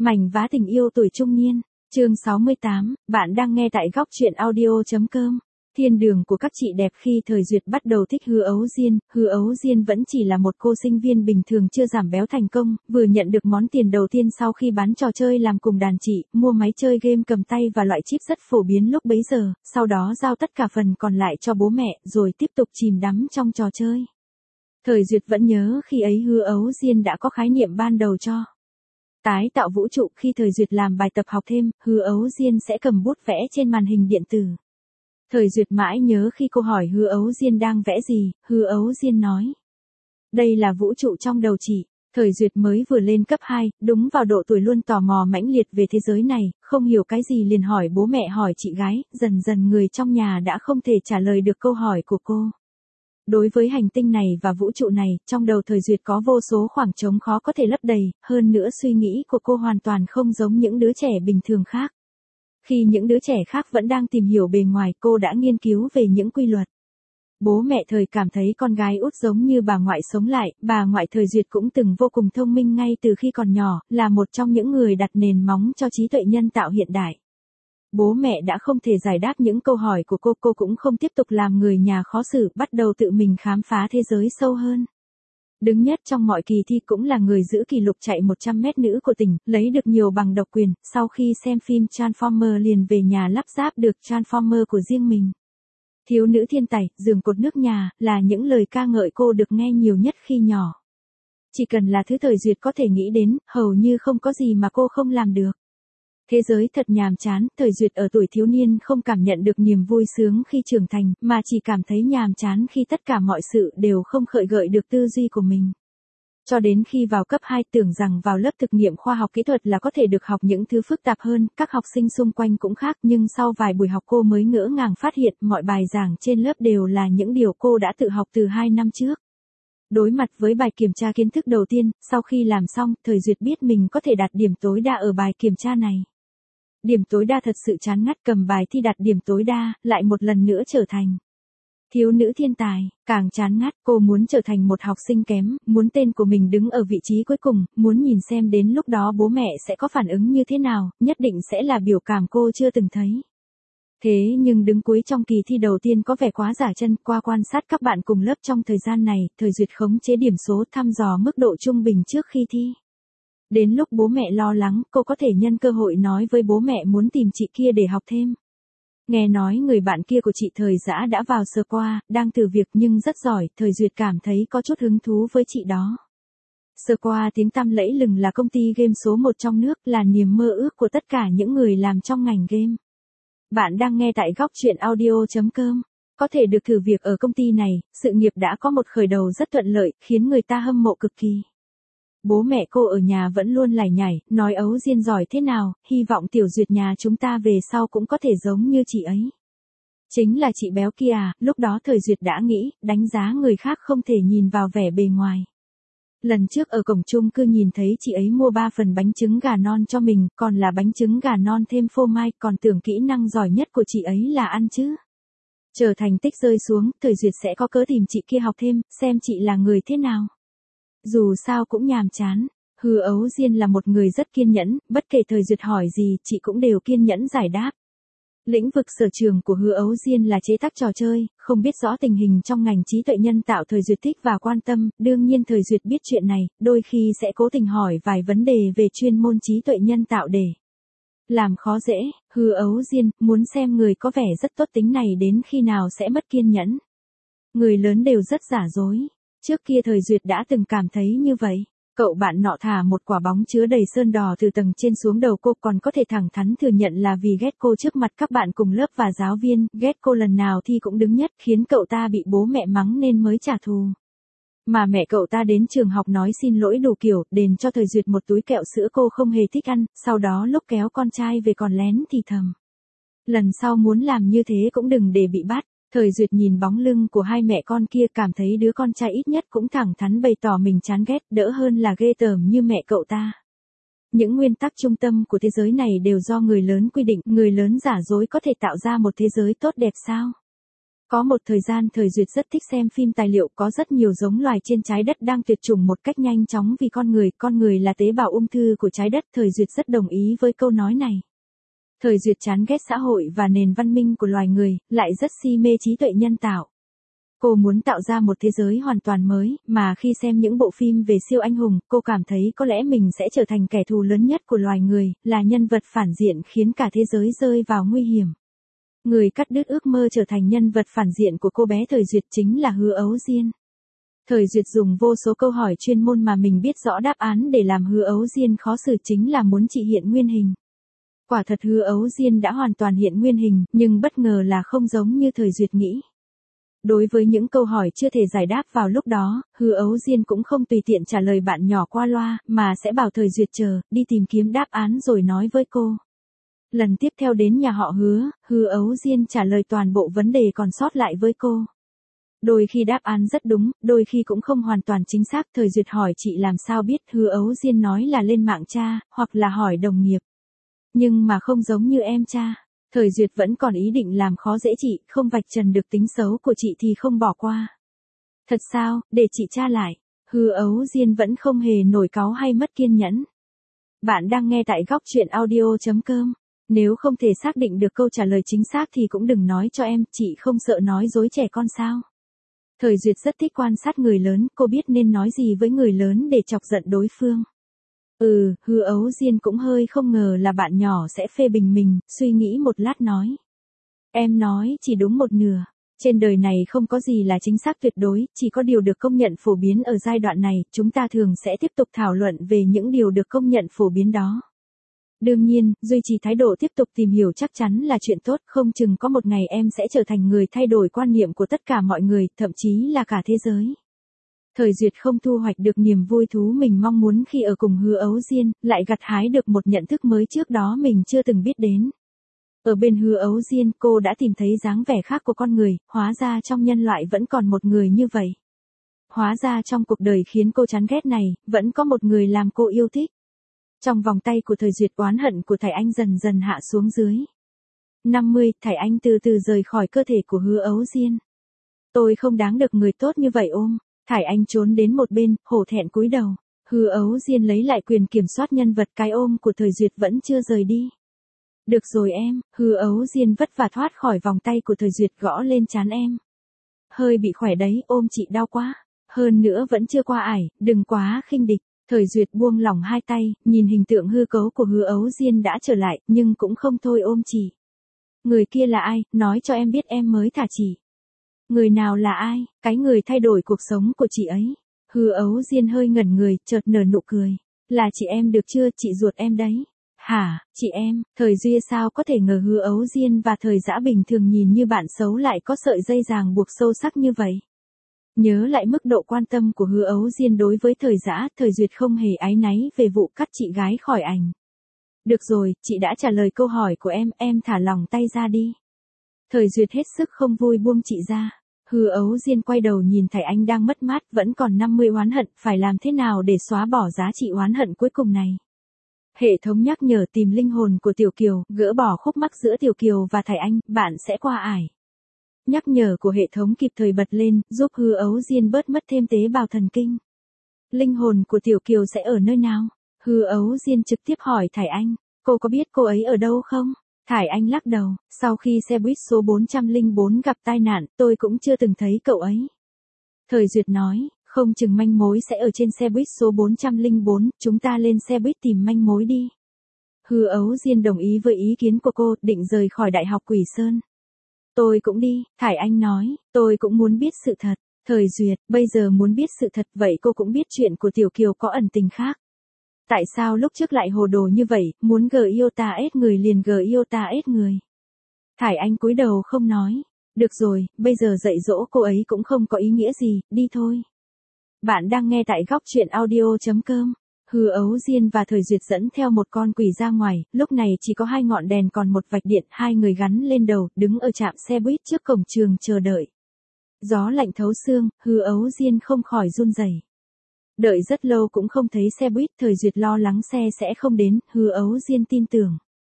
Mảnh vá tình yêu tuổi trung niên, chương 68, bạn đang nghe tại góc truyện audio.com. Thiên đường của các chị đẹp. Khi Thời Duyệt bắt đầu thích Hứa Ấu Diên vẫn chỉ là một cô sinh viên bình thường chưa giảm béo thành công, vừa nhận được món tiền đầu tiên sau khi bán trò chơi làm cùng đàn chị, mua máy chơi game cầm tay và loại chip rất phổ biến lúc bấy giờ, sau đó giao tất cả phần còn lại cho bố mẹ, rồi tiếp tục chìm đắm trong trò chơi. Thời Duyệt vẫn nhớ khi ấy Hứa Ấu Diên đã có khái niệm ban đầu cho tái tạo vũ trụ. Khi Thời Duyệt làm bài tập học thêm, Hứa Ấu Diên sẽ cầm bút vẽ trên màn hình điện tử. Thời Duyệt mãi nhớ khi cô hỏi Hứa Ấu Diên đang vẽ gì, Hứa Ấu Diên nói: đây là vũ trụ trong đầu chị. Thời Duyệt mới vừa lên cấp 2, đúng vào độ tuổi luôn tò mò mãnh liệt về thế giới này, không hiểu cái gì liền hỏi bố mẹ hỏi chị gái, dần dần người trong nhà đã không thể trả lời được câu hỏi của cô. Đối với hành tinh này và vũ trụ này, trong đầu Thời Duyệt có vô số khoảng trống khó có thể lấp đầy, hơn nữa suy nghĩ của cô hoàn toàn không giống những đứa trẻ bình thường khác. Khi những đứa trẻ khác vẫn đang tìm hiểu bề ngoài, cô đã nghiên cứu về những quy luật. Bố mẹ Thời cảm thấy con gái út giống như bà ngoại sống lại, bà ngoại Thời Duyệt cũng từng vô cùng thông minh ngay từ khi còn nhỏ, là một trong những người đặt nền móng cho trí tuệ nhân tạo hiện đại. Bố mẹ đã không thể giải đáp những câu hỏi của cô cũng không tiếp tục làm người nhà khó xử, bắt đầu tự mình khám phá thế giới sâu hơn. Đứng nhất trong mọi kỳ thi cũng là người giữ kỷ lục chạy 100 mét nữ của tỉnh, lấy được nhiều bằng độc quyền, sau khi xem phim Transformer liền về nhà lắp ráp được Transformer của riêng mình. Thiếu nữ thiên tài, giường cột nước nhà, là những lời ca ngợi cô được nghe nhiều nhất khi nhỏ. Chỉ cần là thứ Thời Duyệt có thể nghĩ đến, hầu như không có gì mà cô không làm được. Thế giới thật nhàm chán, Thời Duyệt ở tuổi thiếu niên không cảm nhận được niềm vui sướng khi trưởng thành, mà chỉ cảm thấy nhàm chán khi tất cả mọi sự đều không khơi gợi được tư duy của mình. Cho đến khi vào cấp 2 tưởng rằng vào lớp thực nghiệm khoa học kỹ thuật là có thể được học những thứ phức tạp hơn, các học sinh xung quanh cũng khác, nhưng sau vài buổi học cô mới ngỡ ngàng phát hiện mọi bài giảng trên lớp đều là những điều cô đã tự học từ 2 năm trước. Đối mặt với bài kiểm tra kiến thức đầu tiên, sau khi làm xong, Thời Duyệt biết mình có thể đạt điểm tối đa ở bài kiểm tra này. Điểm tối đa thật sự chán ngắt, cầm bài thi đạt điểm tối đa, lại một lần nữa trở thành thiếu nữ thiên tài. Càng chán ngắt, cô muốn trở thành một học sinh kém, muốn tên của mình đứng ở vị trí cuối cùng, muốn nhìn xem đến lúc đó bố mẹ sẽ có phản ứng như thế nào, nhất định sẽ là biểu cảm cô chưa từng thấy. Thế nhưng đứng cuối trong kỳ thi đầu tiên có vẻ quá giả chân. Qua quan sát các bạn cùng lớp trong thời gian này, Thời Duyệt khống chế điểm số thăm dò mức độ trung bình trước khi thi. Đến lúc bố mẹ lo lắng, cô có thể nhân cơ hội nói với bố mẹ muốn tìm chị kia để học thêm. Nghe nói người bạn kia của chị Thời Dã đã vào sơ qua, đang thử việc nhưng rất giỏi, Thời Duyệt cảm thấy có chút hứng thú với chị đó. Sơ qua tiếng tăm lẫy lừng là công ty game số 1 trong nước, là niềm mơ ước của tất cả những người làm trong ngành game. Bạn đang nghe tại góc truyện audio.com. Có thể được thử việc ở công ty này, sự nghiệp đã có một khởi đầu rất thuận lợi, khiến người ta hâm mộ cực kỳ. Bố mẹ cô ở nhà vẫn luôn lải nhải, nói Ấu Diên giỏi thế nào, hy vọng Tiểu Duyệt nhà chúng ta về sau cũng có thể giống như chị ấy. Chính là chị béo kia à, lúc đó Thời Duyệt đã nghĩ, đánh giá người khác không thể nhìn vào vẻ bề ngoài. Lần trước ở cổng chung cư nhìn thấy chị ấy mua 3 phần bánh trứng gà non cho mình, còn là bánh trứng gà non thêm phô mai, còn tưởng kỹ năng giỏi nhất của chị ấy là ăn chứ. Chờ thành tích rơi xuống, Thời Duyệt sẽ có cớ tìm chị kia học thêm, xem chị là người thế nào. Dù sao cũng nhàm chán, Hứa Ấu Diên là một người rất kiên nhẫn, bất kể Thời Duyệt hỏi gì, chị cũng đều kiên nhẫn giải đáp. Lĩnh vực sở trường của Hứa Ấu Diên là chế tác trò chơi, không biết rõ tình hình trong ngành trí tuệ nhân tạo Thời Duyệt thích và quan tâm, đương nhiên Thời Duyệt biết chuyện này, đôi khi sẽ cố tình hỏi vài vấn đề về chuyên môn trí tuệ nhân tạo để làm khó dễ. Hứa Ấu Diên muốn xem người có vẻ rất tốt tính này đến khi nào sẽ mất kiên nhẫn. Người lớn đều rất giả dối. Trước kia Thời Duyệt đã từng cảm thấy như vậy. Cậu bạn nọ thả một quả bóng chứa đầy sơn đỏ từ tầng trên xuống đầu cô, còn có thể thẳng thắn thừa nhận là vì ghét cô trước mặt các bạn cùng lớp và giáo viên, ghét cô lần nào thi cũng đứng nhất, khiến cậu ta bị bố mẹ mắng nên mới trả thù. Mà mẹ cậu ta đến trường học nói xin lỗi đủ kiểu, đền cho Thời Duyệt một túi kẹo sữa cô không hề thích ăn, sau đó lúc kéo con trai về còn lén thì thầm. Lần sau muốn làm như thế cũng đừng để bị bắt. Thời Duyệt nhìn bóng lưng của hai mẹ con kia, cảm thấy đứa con trai ít nhất cũng thẳng thắn bày tỏ mình chán ghét, đỡ hơn là ghê tởm như mẹ cậu ta. Những nguyên tắc trung tâm của thế giới này đều do người lớn quy định, người lớn giả dối có thể tạo ra một thế giới tốt đẹp sao? Có một thời gian Thời Duyệt rất thích xem phim tài liệu, có rất nhiều giống loài trên trái đất đang tuyệt chủng một cách nhanh chóng vì con người là tế bào ung thư của trái đất. Thời Duyệt rất đồng ý với câu nói này. Thời Duyệt chán ghét xã hội và nền văn minh của loài người, lại rất si mê trí tuệ nhân tạo. Cô muốn tạo ra một thế giới hoàn toàn mới, mà khi xem những bộ phim về siêu anh hùng, cô cảm thấy có lẽ mình sẽ trở thành kẻ thù lớn nhất của loài người, là nhân vật phản diện khiến cả thế giới rơi vào nguy hiểm. Người cắt đứt ước mơ trở thành nhân vật phản diện của cô bé Thời Duyệt chính là Hứa Ấu Diên. Thời Duyệt dùng vô số câu hỏi chuyên môn mà mình biết rõ đáp án để làm Hứa Ấu Diên khó xử, chính là muốn chị hiện nguyên hình. Quả thật Hứa Ấu Diên đã hoàn toàn hiện nguyên hình, nhưng bất ngờ là không giống như Thời Duyệt nghĩ. Đối với những câu hỏi chưa thể giải đáp vào lúc đó, Hứa Ấu Diên cũng không tùy tiện trả lời bạn nhỏ qua loa, mà sẽ bảo Thời Duyệt chờ, đi tìm kiếm đáp án rồi nói với cô. Lần tiếp theo đến nhà họ Hứa Ấu Diên trả lời toàn bộ vấn đề còn sót lại với cô. Đôi khi đáp án rất đúng, đôi khi cũng không hoàn toàn chính xác. Thời Duyệt hỏi chị làm sao biết, Hứa Ấu Diên nói là lên mạng tra, hoặc là hỏi đồng nghiệp. Nhưng mà không giống như em tra. Thời Duyệt vẫn còn ý định làm khó dễ chị, không vạch trần được tính xấu của chị thì không bỏ qua. Thật sao, để chị tra lại. Hứa Ấu Diên vẫn không hề nổi cáu hay mất kiên nhẫn. Bạn đang nghe tại góc truyện audio.com. Nếu không thể xác định được câu trả lời chính xác thì cũng đừng nói cho em, chị không sợ nói dối trẻ con sao. Thời Duyệt rất thích quan sát người lớn, cô biết nên nói gì với người lớn để chọc giận đối phương. Hứa Ấu Diên cũng hơi không ngờ là bạn nhỏ sẽ phê bình mình, suy nghĩ một lát nói. Em nói chỉ đúng một nửa. Trên đời này không có gì là chính xác tuyệt đối, chỉ có điều được công nhận phổ biến ở giai đoạn này, chúng ta thường sẽ tiếp tục thảo luận về những điều được công nhận phổ biến đó. Đương nhiên, duy trì thái độ tiếp tục tìm hiểu chắc chắn là chuyện tốt, không chừng có một ngày em sẽ trở thành người thay đổi quan niệm của tất cả mọi người, thậm chí là cả thế giới. Thời Duyệt không thu hoạch được niềm vui thú mình mong muốn khi ở cùng Hứa Ấu Diên, lại gặt hái được một nhận thức mới trước đó mình chưa từng biết đến. Ở bên Hứa Ấu Diên, cô đã tìm thấy dáng vẻ khác của con người, hóa ra trong nhân loại vẫn còn một người như vậy. Hóa ra trong cuộc đời khiến cô chán ghét này, vẫn có một người làm cô yêu thích. Trong vòng tay của Thời Duyệt, oán hận của Thải Anh dần dần hạ xuống dưới. 50, Thải Anh từ từ rời khỏi cơ thể của Hứa Ấu Diên. Tôi không đáng được người tốt như vậy ôm. Thải Anh trốn đến một bên, hổ thẹn cúi đầu. Hứa Ấu Diên lấy lại quyền kiểm soát nhân vật, cái ôm của Thời Duyệt vẫn chưa rời đi. Được rồi em, Hứa Ấu Diên vất vả thoát khỏi vòng tay của Thời Duyệt, gõ lên trán em. Hơi bị khỏe đấy, ôm chị đau quá. Hơn nữa vẫn chưa qua ải, đừng quá khinh địch. Thời Duyệt buông lỏng hai tay, nhìn hình tượng hư cấu của Hứa Ấu Diên đã trở lại, nhưng cũng không thôi ôm chị. Người kia là ai, nói cho em biết em mới thả chị. Người nào là ai, cái người thay đổi cuộc sống của chị ấy. Hứa Ấu Diên hơi ngẩn người, chợt nở nụ cười. Là chị em được chưa, chị ruột em đấy. Hả, chị em, Thời Duyệt sao có thể ngờ Hứa Ấu Diên và Thời Dã bình thường nhìn như bạn xấu lại có sợi dây ràng buộc sâu sắc như vậy. Nhớ lại mức độ quan tâm của Hứa Ấu Diên đối với Thời Dã, Thời Duyệt không hề áy náy về vụ cắt chị gái khỏi ảnh. Được rồi, chị đã trả lời câu hỏi của em thả lỏng tay ra đi. Thời Duyệt hết sức không vui buông chị ra. Hứa Ấu Diên quay đầu nhìn Thải Anh đang mất mát, vẫn còn 50 oán hận, phải làm thế nào để xóa bỏ giá trị oán hận cuối cùng này. Hệ thống nhắc nhở tìm linh hồn của Tiểu Kiều, gỡ bỏ khúc mắc giữa Tiểu Kiều và Thải Anh, bạn sẽ qua ải. Nhắc nhở của hệ thống kịp thời bật lên, giúp Hứa Ấu Diên bớt mất thêm tế bào thần kinh. Linh hồn của Tiểu Kiều sẽ ở nơi nào? Hứa Ấu Diên trực tiếp hỏi Thải Anh, cô có biết cô ấy ở đâu không? Thải Anh lắc đầu, sau khi xe buýt số 404 gặp tai nạn, tôi cũng chưa từng thấy cậu ấy. Thời Duyệt nói, không chừng manh mối sẽ ở trên xe buýt số 404, chúng ta lên xe buýt tìm manh mối đi. Hứa Ấu Diên đồng ý với ý kiến của cô, định rời khỏi Đại học Quỷ Sơn. Tôi cũng đi, Thải Anh nói, tôi cũng muốn biết sự thật. Thời Duyệt, bây giờ muốn biết sự thật, vậy cô cũng biết chuyện của Tiểu Kiều có ẩn tình khác. Tại sao lúc trước lại hồ đồ như vậy, muốn iota ết người liền iota ết người. Thải Anh cúi đầu không nói. Được rồi, bây giờ dạy dỗ cô ấy cũng không có ý nghĩa gì, đi thôi. Bạn đang nghe tại góc truyện audio.com. Hứa Ấu Diên và Thời Duyệt dẫn theo một con quỷ ra ngoài, lúc này chỉ có 2 ngọn đèn còn một vạch điện, 2 người gắn lên đầu, đứng ở trạm xe buýt trước cổng trường chờ đợi. Gió lạnh thấu xương, Hứa Ấu Diên không khỏi run rẩy. Đợi rất lâu cũng không thấy xe buýt, Thời Duyệt lo lắng xe sẽ không đến, Hứa Ấu Diên tin tưởng.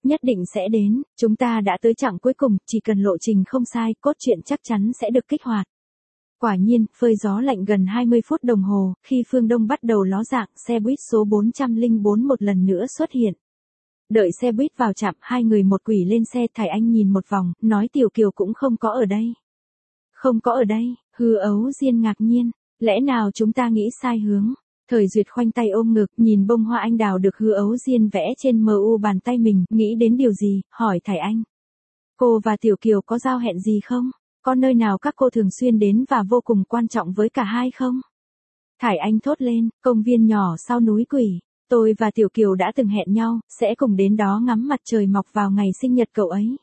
Nhất định sẽ đến, chúng ta đã tới chặng cuối cùng, chỉ cần lộ trình không sai, cốt truyện chắc chắn sẽ được kích hoạt. Quả nhiên, phơi gió lạnh gần 20 phút đồng hồ, khi phương đông bắt đầu ló dạng, xe buýt số 404 một lần nữa xuất hiện. Đợi xe buýt vào trạm, hai người một quỷ lên xe, Thải Anh nhìn một vòng, nói Tiểu Kiều cũng không có ở đây. Không có ở đây, Hư Ấu Diên ngạc nhiên, lẽ nào chúng ta nghĩ sai hướng? Thời Duyệt khoanh tay ôm ngực, nhìn bông hoa anh đào được Hư Ấu Diên vẽ trên mu bàn tay mình, nghĩ đến điều gì, hỏi Thải Anh. Cô và Tiểu Kiều có giao hẹn gì không? Có nơi nào các cô thường xuyên đến và vô cùng quan trọng với cả hai không? Thải Anh thốt lên, công viên nhỏ sau núi quỷ. Tôi và Tiểu Kiều đã từng hẹn nhau, sẽ cùng đến đó ngắm mặt trời mọc vào ngày sinh nhật cậu ấy.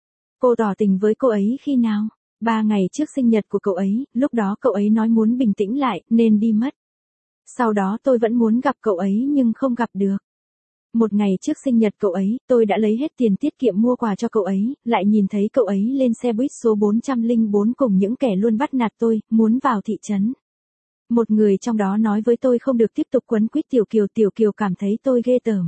Cô tỏ tình với cô ấy khi nào? 3 ngày trước sinh nhật của cậu ấy, lúc đó cậu ấy nói muốn bình tĩnh lại, nên đi mất. Sau đó tôi vẫn muốn gặp cậu ấy nhưng không gặp được. Một ngày trước sinh nhật cậu ấy, tôi đã lấy hết tiền tiết kiệm mua quà cho cậu ấy, lại nhìn thấy cậu ấy lên xe buýt số 404 cùng những kẻ luôn bắt nạt tôi, muốn vào thị trấn. Một người trong đó nói với tôi không được tiếp tục quấn quýt Tiểu Kiều cảm thấy tôi ghê tởm.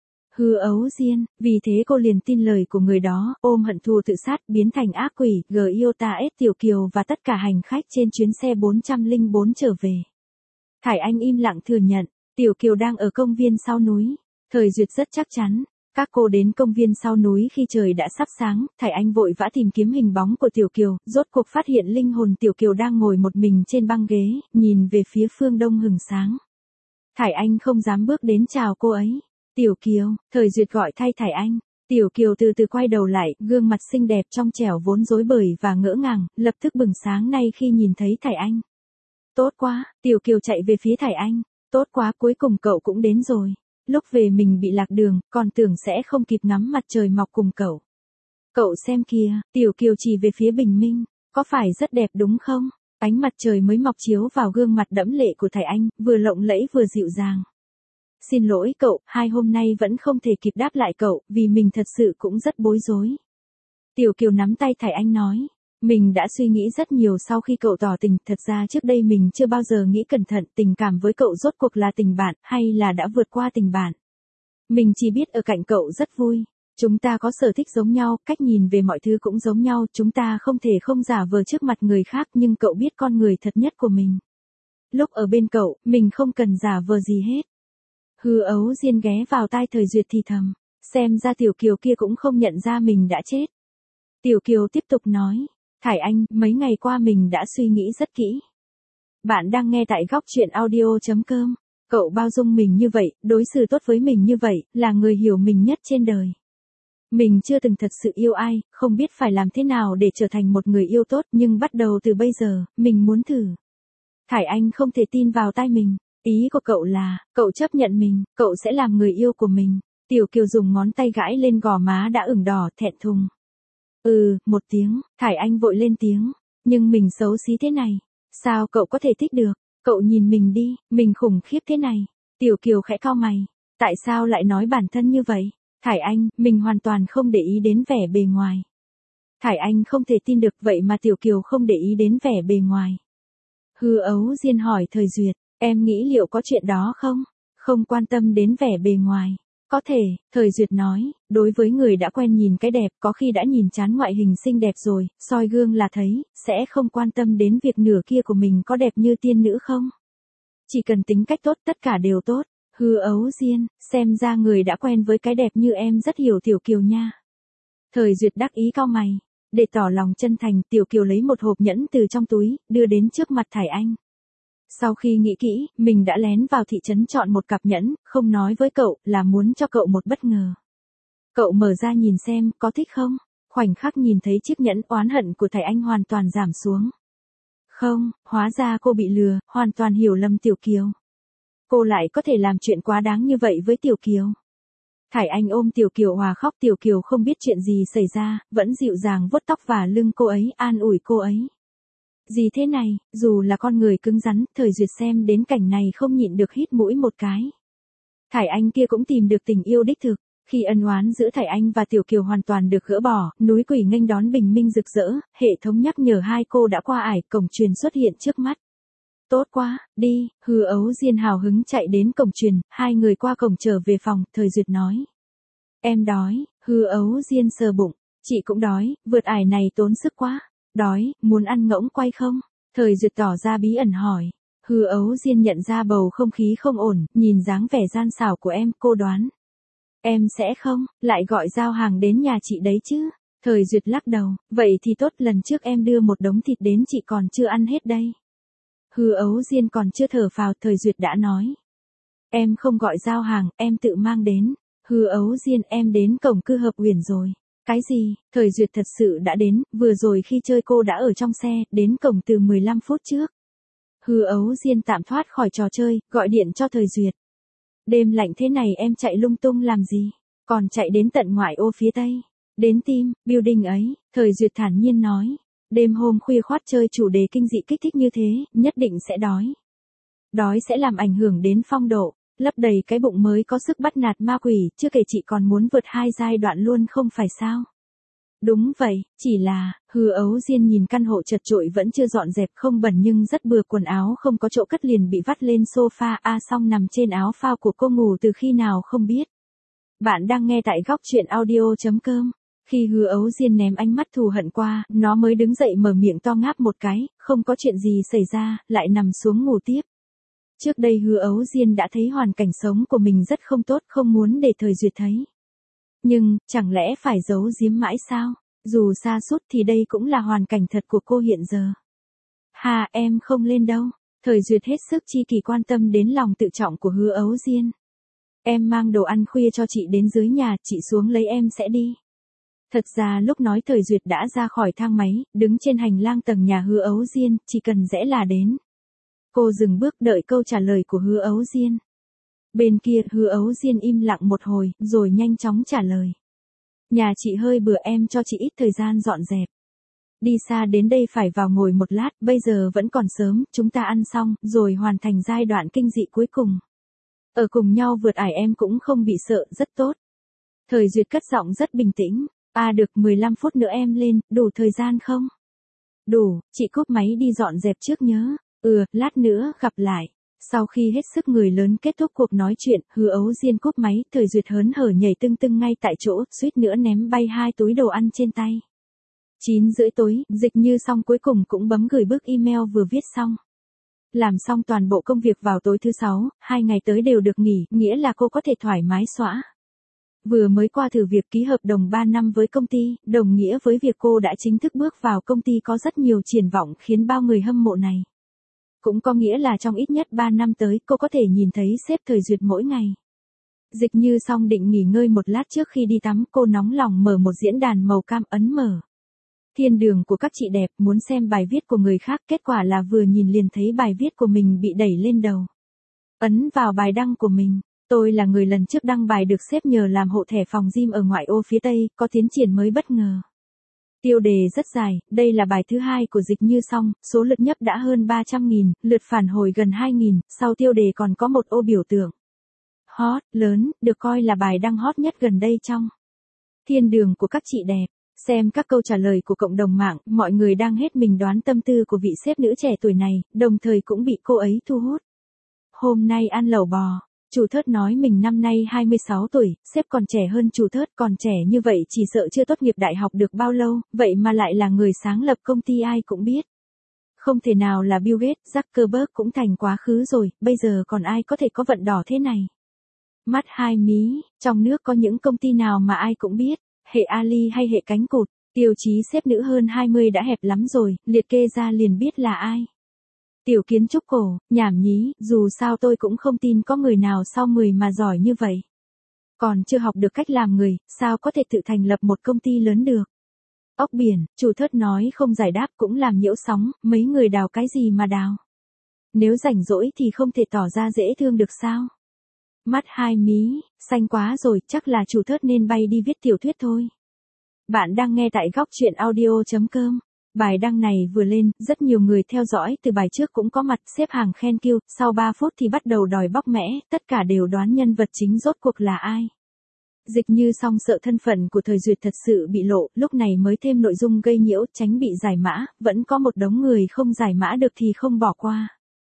Hư Ấu Diên, vì thế cô liền tin lời của người đó, ôm hận thù tự sát, biến thành ác quỷ, Giota ép Tiểu Kiều và tất cả hành khách trên chuyến xe 404 trở về. Thải Anh im lặng thừa nhận, Tiểu Kiều đang ở công viên sau núi. Thời Duyệt rất chắc chắn, các cô đến công viên sau núi khi trời đã sắp sáng, Thải Anh vội vã tìm kiếm hình bóng của Tiểu Kiều, rốt cuộc phát hiện linh hồn Tiểu Kiều đang ngồi một mình trên băng ghế, nhìn về phía phương đông hừng sáng. Thải Anh không dám bước đến chào cô ấy. Tiểu Kiều, Thời Duyệt gọi thay Thải Anh. Tiểu Kiều từ từ quay đầu lại, gương mặt xinh đẹp trong trẻo vốn rối bời và ngỡ ngàng, lập tức bừng sáng nay khi nhìn thấy Thải Anh. Tốt quá, Tiểu Kiều chạy về phía Thải Anh. Tốt quá, cuối cùng cậu cũng đến rồi. Lúc về mình bị lạc đường, còn tưởng sẽ không kịp ngắm mặt trời mọc cùng cậu. Cậu xem kìa, Tiểu Kiều chỉ về phía bình minh, có phải rất đẹp đúng không? Ánh mặt trời mới mọc chiếu vào gương mặt đẫm lệ của Thải Anh, vừa lộng lẫy vừa dịu dàng. Xin lỗi cậu, 2 hôm nay vẫn không thể kịp đáp lại cậu, vì mình thật sự cũng rất bối rối. Tiểu Kiều nắm tay Thải Anh nói, mình đã suy nghĩ rất nhiều sau khi cậu tỏ tình, thật ra trước đây mình chưa bao giờ nghĩ cẩn thận tình cảm với cậu rốt cuộc là tình bạn, hay là đã vượt qua tình bạn. Mình chỉ biết ở cạnh cậu rất vui. Chúng ta có sở thích giống nhau, cách nhìn về mọi thứ cũng giống nhau, chúng ta không thể không giả vờ trước mặt người khác nhưng cậu biết con người thật nhất của mình. Lúc ở bên cậu, mình không cần giả vờ gì hết. Hư Ấu Diên ghé vào tai Thời Duyệt thì thầm, xem ra Tiểu Kiều kia cũng không nhận ra mình đã chết. Tiểu Kiều tiếp tục nói, Thải Anh, mấy ngày qua mình đã suy nghĩ rất kỹ. Bạn đang nghe tại góc truyện audio.com. Cậu bao dung mình như vậy, đối xử tốt với mình như vậy, là người hiểu mình nhất trên đời. Mình chưa từng thật sự yêu ai, không biết phải làm thế nào để trở thành một người yêu tốt, nhưng bắt đầu từ bây giờ, mình muốn thử. Thải Anh không thể tin vào tai mình. Ý của cậu là, cậu chấp nhận mình, cậu sẽ làm người yêu của mình. Tiểu Kiều dùng ngón tay gãi lên gò má đã ửng đỏ, thẹn thùng. Một tiếng, Thải Anh vội lên tiếng. Nhưng mình xấu xí thế này. Sao cậu có thể thích được? Cậu nhìn mình đi, mình khủng khiếp thế này. Tiểu Kiều khẽ cau mày. Tại sao lại nói bản thân như vậy? Thải Anh, mình hoàn toàn không để ý đến vẻ bề ngoài. Thải Anh không thể tin được vậy mà Tiểu Kiều không để ý đến vẻ bề ngoài. Hư Ấu Diên hỏi Thời Duyệt, em nghĩ liệu có chuyện đó không? Không quan tâm đến vẻ bề ngoài. Có thể, Thời Duyệt nói, đối với người đã quen nhìn cái đẹp, có khi đã nhìn chán ngoại hình xinh đẹp rồi, soi gương là thấy, sẽ không quan tâm đến việc nửa kia của mình có đẹp như tiên nữ không. Chỉ cần tính cách tốt, tất cả đều tốt. Hư Ấu Diên, xem ra người đã quen với cái đẹp như em rất hiểu Tiểu Kiều nha. Thời Duyệt đắc ý cau mày. Để tỏ lòng chân thành, Tiểu Kiều lấy một hộp nhẫn từ trong túi, đưa đến trước mặt Thải Anh. Sau khi nghĩ kỹ, mình đã lén vào thị trấn chọn một cặp nhẫn, không nói với cậu, là muốn cho cậu một bất ngờ. Cậu mở ra nhìn xem, có thích không? Khoảnh khắc nhìn thấy chiếc nhẫn, oán hận của Thải Anh hoàn toàn giảm xuống. Không, hóa ra cô bị lừa, hoàn toàn hiểu lầm Tiểu Kiều. Cô lại có thể làm chuyện quá đáng như vậy với Tiểu Kiều. Thải Anh ôm Tiểu Kiều hòa khóc, Tiểu Kiều không biết chuyện gì xảy ra, vẫn dịu dàng vuốt tóc và lưng cô ấy, an ủi cô ấy. Gì thế này, dù là con người cứng rắn, Thời Duyệt xem đến cảnh này không nhịn được hít mũi một cái. Thải Anh kia cũng tìm được tình yêu đích thực. Khi ân oán giữa Thải Anh và Tiểu Kiều hoàn toàn được gỡ bỏ, núi quỷ nghênh đón bình minh rực rỡ, hệ thống nhắc nhở hai cô đã qua ải, cổng truyền xuất hiện trước mắt. Tốt quá, đi, Hư Ấu Diên hào hứng chạy đến cổng truyền, hai người qua cổng trở về phòng, Thời Duyệt nói. Em đói, Hứa Ấu Diên sờ bụng. Chị cũng đói, vượt ải này tốn sức quá. Đói, muốn ăn ngỗng quay không? Thời Duyệt tỏ ra bí ẩn hỏi. Hứa Ấu Diên nhận ra bầu không khí không ổn, nhìn dáng vẻ gian xảo của em, cô đoán. Em sẽ không, lại gọi giao hàng đến nhà chị đấy chứ. Thời Duyệt lắc đầu, vậy thì tốt, lần trước em đưa một đống thịt đến chị còn chưa ăn hết đây. Hứa Ấu Diên còn chưa thở phào, Thời Duyệt đã nói. Em không gọi giao hàng, em tự mang đến. Hứa Ấu Diên, em đến cổng Cư Hợp Uyển rồi. Cái gì? Thời Duyệt thật sự đã đến, vừa rồi khi chơi cô đã ở trong xe, đến cổng từ 15 phút trước. Hứa Ấu Diên tạm thoát khỏi trò chơi, gọi điện cho Thời Duyệt. Đêm lạnh thế này em chạy lung tung làm gì? Còn chạy đến tận ngoại ô phía Tây. Đến team building ấy, Thời Duyệt thản nhiên nói. Đêm hôm khuya khoắt chơi chủ đề kinh dị kích thích như thế, nhất định sẽ đói. Đói sẽ làm ảnh hưởng đến phong độ, lấp đầy cái bụng mới có sức bắt nạt ma quỷ, chưa kể chị còn muốn vượt 2 giai đoạn luôn không phải sao? Đúng vậy, chỉ là, Hứa Ấu Diên nhìn căn hộ chật chội vẫn chưa dọn dẹp không bẩn nhưng rất bừa, quần áo không có chỗ cất liền bị vắt lên sofa, xong nằm trên áo phao của cô ngủ từ khi nào không biết. Bạn đang nghe tại góc truyện audio.com. Khi Hứa Ấu Diên ném ánh mắt thù hận qua, nó mới đứng dậy mở miệng to ngáp một cái, không có chuyện gì xảy ra, lại nằm xuống ngủ tiếp. Trước đây Hứa Ấu Diên đã thấy hoàn cảnh sống của mình rất không tốt, không muốn để Thời Duyệt thấy. Nhưng, chẳng lẽ phải giấu giếm mãi sao? Dù sa sút thì đây cũng là hoàn cảnh thật của cô hiện giờ. Hà, em không lên đâu. Thời Duyệt hết sức chi kỳ quan tâm đến lòng tự trọng của Hứa Ấu Diên. Em mang đồ ăn khuya cho chị đến dưới nhà, chị xuống lấy em sẽ đi. Thật ra lúc nói Thời Duyệt đã ra khỏi thang máy, đứng trên hành lang tầng nhà Hứa Ấu Diên, chỉ cần rẽ là đến. Cô dừng bước đợi câu trả lời của Hứa Ấu Diên. Bên kia Hứa Ấu Diên im lặng một hồi, rồi nhanh chóng trả lời. Nhà chị hơi bừa, em cho chị ít thời gian dọn dẹp. Đi xa đến đây phải vào ngồi một lát, bây giờ vẫn còn sớm, chúng ta ăn xong, rồi hoàn thành giai đoạn kinh dị cuối cùng. Ở cùng nhau vượt ải em cũng không bị sợ, rất tốt. Thời Duyệt cất giọng rất bình tĩnh. Được, 15 phút nữa em lên, đủ thời gian không? Đủ, chị cúp máy đi dọn dẹp trước nhớ. Lát nữa gặp lại. Sau khi hết sức người lớn kết thúc cuộc nói chuyện, Hứa Ấu Diên cúp máy, Thời Duyệt hớn hở nhảy tưng tưng ngay tại chỗ, suýt nữa ném bay 2 túi đồ ăn trên tay. 9:30 tối, Dịch Như Song cuối cùng cũng bấm gửi bức email vừa viết xong. Làm xong toàn bộ công việc vào tối thứ 6, 2 ngày tới đều được nghỉ, nghĩa là cô có thể thoải mái xõa. Vừa mới qua thử việc ký hợp đồng 3 năm với công ty, đồng nghĩa với việc cô đã chính thức bước vào công ty có rất nhiều triển vọng khiến bao người hâm mộ này. Cũng có nghĩa là trong ít nhất 3 năm tới cô có thể nhìn thấy sếp Thời Duyệt mỗi ngày. Dịch Như Song định nghỉ ngơi một lát trước khi đi tắm, cô nóng lòng mở một diễn đàn màu cam, ấn mở. Thiên đường của các chị đẹp, muốn xem bài viết của người khác, kết quả là vừa nhìn liền thấy bài viết của mình bị đẩy lên đầu. Ấn vào bài đăng của mình. Tôi là người lần trước đăng bài được sếp nhờ làm hộ thẻ phòng gym ở ngoại ô phía Tây, có tiến triển mới bất ngờ. Tiêu đề rất dài, đây là bài thứ 2 của Dịch Như Song, số lượt nhấp đã hơn 300.000, lượt phản hồi gần 2.000, sau tiêu đề còn có một ô biểu tượng. Hot, lớn, được coi là bài đăng hot nhất gần đây trong thiên đường của các chị đẹp. Xem các câu trả lời của cộng đồng mạng, mọi người đang hết mình đoán tâm tư của vị sếp nữ trẻ tuổi này, đồng thời cũng bị cô ấy thu hút. Hôm nay ăn lẩu bò. Chủ Thớt nói mình năm nay 26 tuổi, sếp còn trẻ hơn chủ Thớt, còn trẻ như vậy chỉ sợ chưa tốt nghiệp đại học được bao lâu, vậy mà lại là người sáng lập công ty ai cũng biết. Không thể nào là Bill Gates, Zuckerberg cũng thành quá khứ rồi, bây giờ còn ai có thể có vận đỏ thế này. Mắt hai mí, trong nước có những công ty nào mà ai cũng biết, hệ Ali hay hệ cánh cụt, tiêu chí sếp nữ hơn 20 đã hẹp lắm rồi, liệt kê ra liền biết là ai. Tiểu kiến trúc cổ, nhảm nhí, dù sao tôi cũng không tin có người nào sau 10 mà giỏi như vậy. Còn chưa học được cách làm người, sao có thể tự thành lập một công ty lớn được. Ốc biển, chủ Thớt nói không giải đáp cũng làm nhiễu sóng, mấy người đào cái gì mà đào. Nếu rảnh rỗi thì không thể tỏ ra dễ thương được sao. Mắt hai mí, xanh quá rồi, chắc là chủ Thớt nên bay đi viết tiểu thuyết thôi. Bạn đang nghe tại góc truyện audio.com. Bài đăng này vừa lên, rất nhiều người theo dõi từ bài trước cũng có mặt xếp hàng khen kêu, sau 3 phút thì bắt đầu đòi bóc mẽ, tất cả đều đoán nhân vật chính rốt cuộc là ai. Dịch Như Song sợ thân phận của Thời Duyệt thật sự bị lộ, lúc này mới thêm nội dung gây nhiễu, tránh bị giải mã, vẫn có một đống người không giải mã được thì không bỏ qua.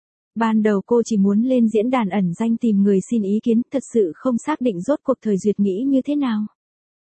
Ban đầu cô chỉ muốn lên diễn đàn ẩn danh tìm người xin ý kiến, thật sự không xác định rốt cuộc Thời Duyệt nghĩ như thế nào.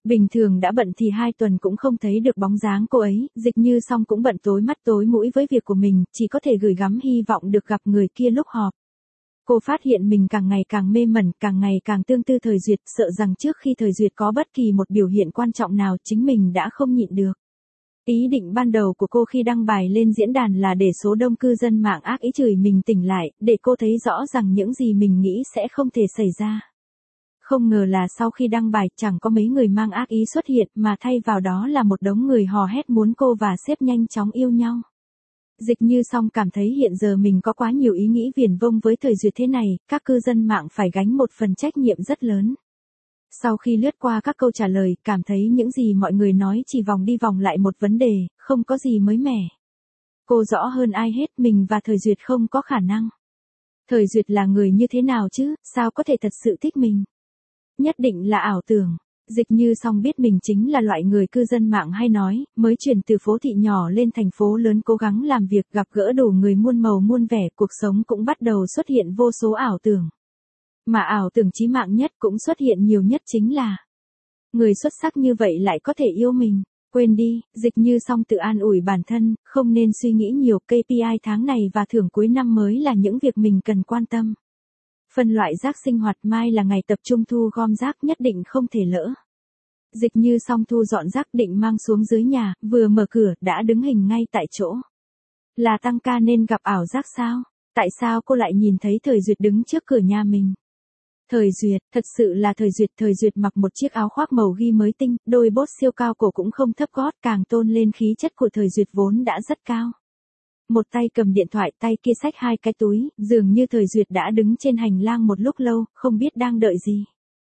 Bình thường đã bận thì 2 tuần cũng không thấy được bóng dáng cô ấy, Dịch Như Song cũng bận tối mắt tối mũi với việc của mình, chỉ có thể gửi gắm hy vọng được gặp người kia lúc họp. Cô phát hiện mình càng ngày càng mê mẩn, càng ngày càng tương tư Thời Duyệt, sợ rằng trước khi Thời Duyệt có bất kỳ một biểu hiện quan trọng nào chính mình đã không nhịn được. Ý định ban đầu của cô khi đăng bài lên diễn đàn là để số đông cư dân mạng ác ý chửi mình tỉnh lại, để cô thấy rõ rằng những gì mình nghĩ sẽ không thể xảy ra. Không ngờ là sau khi đăng bài chẳng có mấy người mang ác ý xuất hiện mà thay vào đó là một đống người hò hét muốn cô và sếp nhanh chóng yêu nhau. Dịch Như Song cảm thấy hiện giờ mình có quá nhiều ý nghĩ viển vông với Thời Duyệt thế này, các cư dân mạng phải gánh một phần trách nhiệm rất lớn. Sau khi lướt qua các câu trả lời, cảm thấy những gì mọi người nói chỉ vòng đi vòng lại một vấn đề, không có gì mới mẻ. Cô rõ hơn ai hết mình và Thời Duyệt không có khả năng. Thời Duyệt là người như thế nào chứ, sao có thể thật sự thích mình? Nhất định là ảo tưởng. Dịch Như Song biết mình chính là loại người cư dân mạng hay nói, mới chuyển từ phố thị nhỏ lên thành phố lớn cố gắng làm việc gặp gỡ đủ người muôn màu muôn vẻ, cuộc sống cũng bắt đầu xuất hiện vô số ảo tưởng. Mà ảo tưởng chí mạng nhất cũng xuất hiện nhiều nhất chính là người xuất sắc như vậy lại có thể yêu mình. Quên đi, Dịch Như Song tự an ủi bản thân, không nên suy nghĩ nhiều, KPI tháng này và thưởng cuối năm mới là những việc mình cần quan tâm. Phân loại rác sinh hoạt, mai là ngày tập trung thu gom rác nhất định không thể lỡ. Dịch Như Song thu dọn rác định mang xuống dưới nhà, vừa mở cửa đã đứng hình ngay tại chỗ. Là tăng ca nên gặp ảo giác sao? Tại sao cô lại nhìn thấy Thời Duyệt đứng trước cửa nhà mình? Thời Duyệt, thật sự là Thời Duyệt mặc một chiếc áo khoác màu ghi mới tinh, đôi bốt siêu cao cổ cũng không thấp gót, càng tôn lên khí chất của Thời Duyệt vốn đã rất cao. Một tay cầm điện thoại, tay kia xách 2 cái túi, dường như Thời Duyệt đã đứng trên hành lang một lúc lâu, không biết đang đợi gì.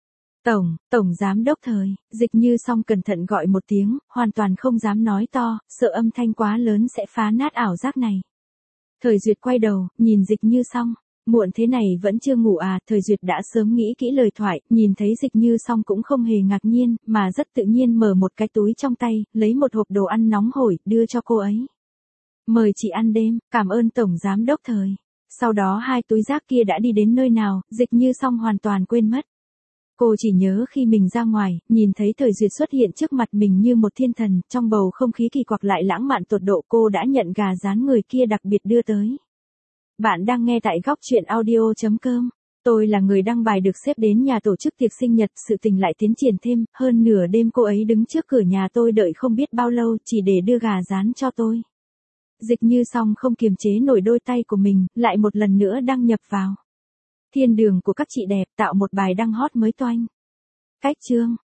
Tổng giám đốc Thời, Dịch Như Song cẩn thận gọi một tiếng, hoàn toàn không dám nói to, sợ âm thanh quá lớn sẽ phá nát ảo giác này. Thời Duyệt quay đầu, nhìn Dịch Như Song, muộn thế này vẫn chưa ngủ à? Thời Duyệt đã sớm nghĩ kỹ lời thoại, nhìn thấy Dịch Như Song cũng không hề ngạc nhiên, mà rất tự nhiên mở một cái túi trong tay, lấy một hộp đồ ăn nóng hổi, đưa cho cô ấy. Mời chị ăn đêm, cảm ơn Tổng Giám đốc Thời. Sau đó 2 túi rác kia đã đi đến nơi nào, Dịch Như Song hoàn toàn quên mất. Cô chỉ nhớ khi mình ra ngoài, nhìn thấy Thời Duyệt xuất hiện trước mặt mình như một thiên thần, trong bầu không khí kỳ quặc lại lãng mạn tột độ, cô đã nhận gà rán người kia đặc biệt đưa tới. Bạn đang nghe tại góc truyện audio.com. Tôi là người đăng bài được xếp đến nhà tổ chức tiệc sinh nhật, sự tình lại tiến triển thêm, hơn nửa đêm cô ấy đứng trước cửa nhà tôi đợi không biết bao lâu chỉ để đưa gà rán cho tôi. Dịch Như Song không kiềm chế nổi đôi tay của mình, lại một lần nữa đăng nhập vào. Thiên đường của các chị đẹp, tạo một bài đăng hot mới toanh. Cách chương